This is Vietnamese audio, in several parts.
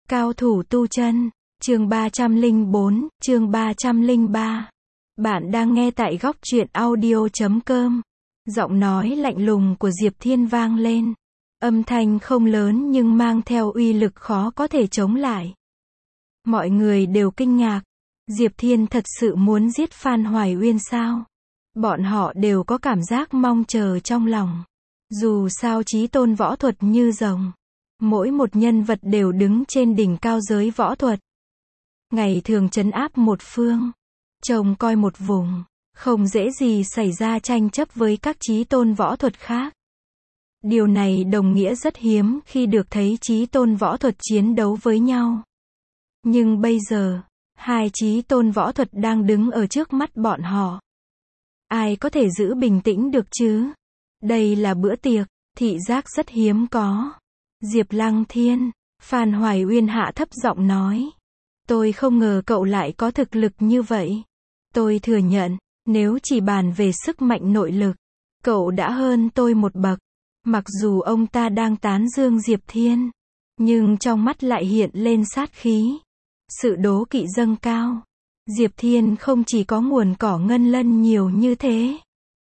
Cao thủ tu chân, chương 304, chương 303. Bạn đang nghe tại góc truyện audio.com. Giọng nói lạnh lùng của Diệp Thiên vang lên. Âm thanh không lớn nhưng mang theo uy lực khó có thể chống lại. Mọi người đều kinh ngạc. Diệp Thiên thật sự muốn giết Phan Hoài Uyên sao? Bọn họ đều có cảm giác mong chờ trong lòng. Dù sao chí tôn võ thuật như rồng. Mỗi một nhân vật đều đứng trên đỉnh cao giới võ thuật. Ngày thường trấn áp một phương. Trông coi một vùng. Không dễ gì xảy ra tranh chấp với các chí tôn võ thuật khác. Điều này đồng nghĩa rất hiếm khi được thấy chí tôn võ thuật chiến đấu với nhau. Nhưng bây giờ, hai chí tôn võ thuật đang đứng ở trước mắt bọn họ. Ai có thể giữ bình tĩnh được chứ? Đây là bữa tiệc, thị giác rất hiếm có. Diệp Lăng Thiên, Phan Hoài Uyên hạ thấp giọng nói. Tôi không ngờ cậu lại có thực lực như vậy. Tôi thừa nhận, nếu chỉ bàn về sức mạnh nội lực, cậu đã hơn tôi một bậc. Mặc dù ông ta đang tán dương Diệp Thiên, nhưng trong mắt lại hiện lên sát khí. Sự đố kỵ dâng cao. Diệp Thiên không chỉ có nguồn cỏ ngân lân nhiều như thế,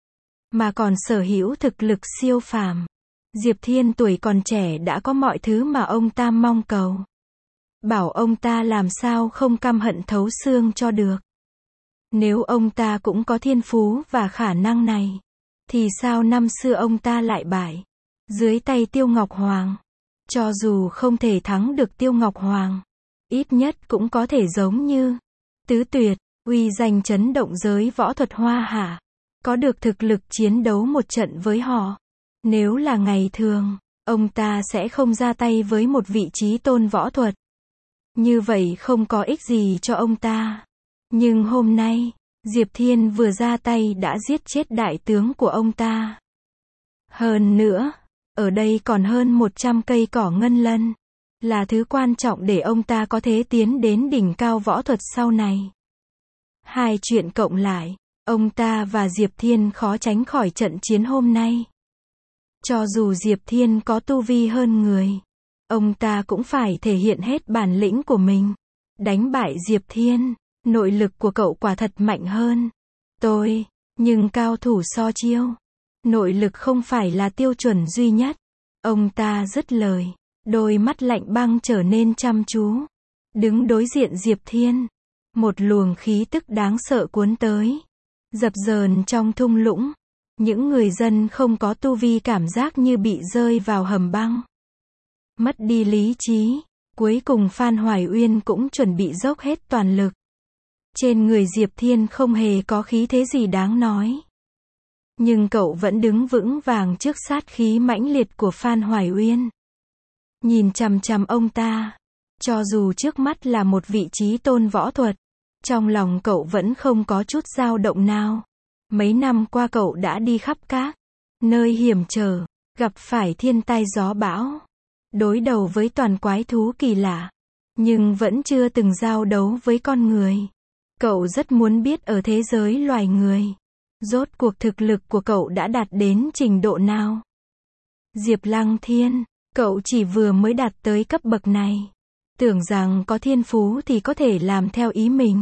mà còn sở hữu thực lực siêu phàm. Diệp Thiên tuổi còn trẻ đã có mọi thứ mà ông ta mong cầu. Bảo ông ta làm sao không căm hận thấu xương cho được. Nếu ông ta cũng có thiên phú và khả năng này, thì sao năm xưa ông ta lại bại dưới tay Tiêu Ngọc Hoàng? Cho dù không thể thắng được Tiêu Ngọc Hoàng, ít nhất cũng có thể giống như Tứ Tuyệt, uy danh chấn động giới võ thuật Hoa Hạ, có được thực lực chiến đấu một trận với họ. Nếu là ngày thường, ông ta sẽ không ra tay với một vị chí tôn võ thuật. Như vậy không có ích gì cho ông ta. Nhưng hôm nay, Diệp Thiên vừa ra tay đã giết chết đại tướng của ông ta. Hơn nữa, ở đây còn hơn 100 cây cỏ ngân lân. Là thứ quan trọng để ông ta có thể tiến đến đỉnh cao võ thuật sau này. Hai chuyện cộng lại, ông ta và Diệp Thiên khó tránh khỏi trận chiến hôm nay. Cho dù Diệp Thiên có tu vi hơn người, ông ta cũng phải thể hiện hết bản lĩnh của mình. Đánh bại Diệp Thiên, nội lực của cậu quả thật mạnh hơn nhưng cao thủ so chiêu, nội lực không phải là tiêu chuẩn duy nhất. Ông ta dứt lời, đôi mắt lạnh băng trở nên chăm chú. Đứng đối diện Diệp Thiên, một luồng khí tức đáng sợ cuốn tới, dập dờn trong thung lũng. Những người dân không có tu vi cảm giác như bị rơi vào hầm băng, mất đi lý trí. Cuối cùng Phan Hoài Uyên cũng chuẩn bị dốc hết toàn lực. Trên người Diệp Thiên không hề có khí thế gì đáng nói, nhưng cậu vẫn đứng vững vàng trước sát khí mãnh liệt của Phan Hoài Uyên. Nhìn chằm chằm ông ta, cho dù trước mắt là một vị chí tôn võ thuật, trong lòng cậu vẫn không có chút dao động nào. Mấy năm qua cậu đã đi khắp các nơi hiểm trở, gặp phải thiên tai gió bão, đối đầu với toàn quái thú kỳ lạ, nhưng vẫn chưa từng giao đấu với con người. Cậu rất muốn biết ở thế giới loài người, rốt cuộc thực lực của cậu đã đạt đến trình độ nào. Diệp Lăng Thiên, cậu chỉ vừa mới đạt tới cấp bậc này, tưởng rằng có thiên phú thì có thể làm theo ý mình.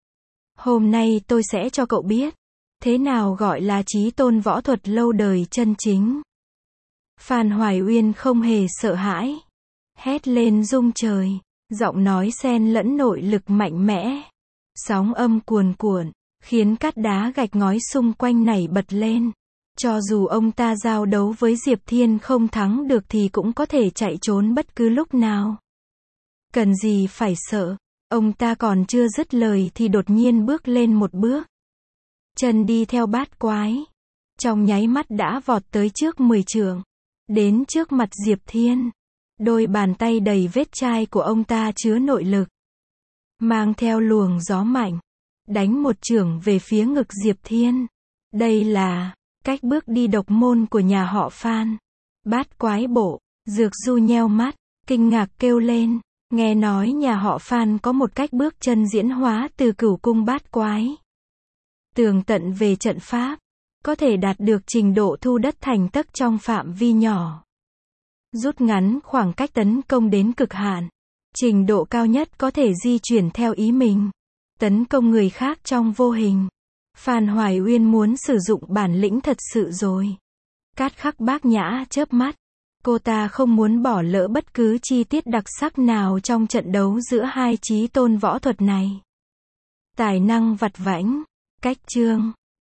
Hôm nay tôi sẽ cho cậu biết, thế nào gọi là chí tôn võ thuật lâu đời chân chính. Phan Hoài Uyên không hề sợ hãi, hét lên rung trời, giọng nói xen lẫn nội lực mạnh mẽ. Sóng âm cuồn cuộn, khiến cát đá gạch ngói xung quanh nảy bật lên. Cho dù ông ta giao đấu với Diệp Thiên không thắng được thì cũng có thể chạy trốn bất cứ lúc nào. Cần gì phải sợ. Ông ta còn chưa dứt lời thì đột nhiên bước lên một bước. Chân đi theo bát quái. Trong nháy mắt đã vọt tới trước 10 trượng. Đến trước mặt Diệp Thiên. Đôi bàn tay đầy vết chai của ông ta chứa nội lực, mang theo luồng gió mạnh, đánh một chưởng về phía ngực Diệp Thiên. Đây là cách bước đi độc môn của nhà họ Phan. Bát quái bộ, Dược Du nheo mắt, kinh ngạc kêu lên. Nghe nói nhà họ Phan có một cách bước chân diễn hóa từ cửu cung bát quái. Tường tận về trận pháp, có thể đạt được trình độ thu đất thành tấc trong phạm vi nhỏ. Rút ngắn khoảng cách tấn công đến cực hạn. Trình độ cao nhất có thể di chuyển theo ý mình. Tấn công người khác trong vô hình. Phan Hoài Uyên muốn sử dụng bản lĩnh thật sự rồi. Cát Khắc Bác Nhã chớp mắt. Cô ta không muốn bỏ lỡ bất cứ chi tiết đặc sắc nào trong trận đấu giữa hai chí tôn võ thuật này. Tài năng vặt vãnh. Cách chương.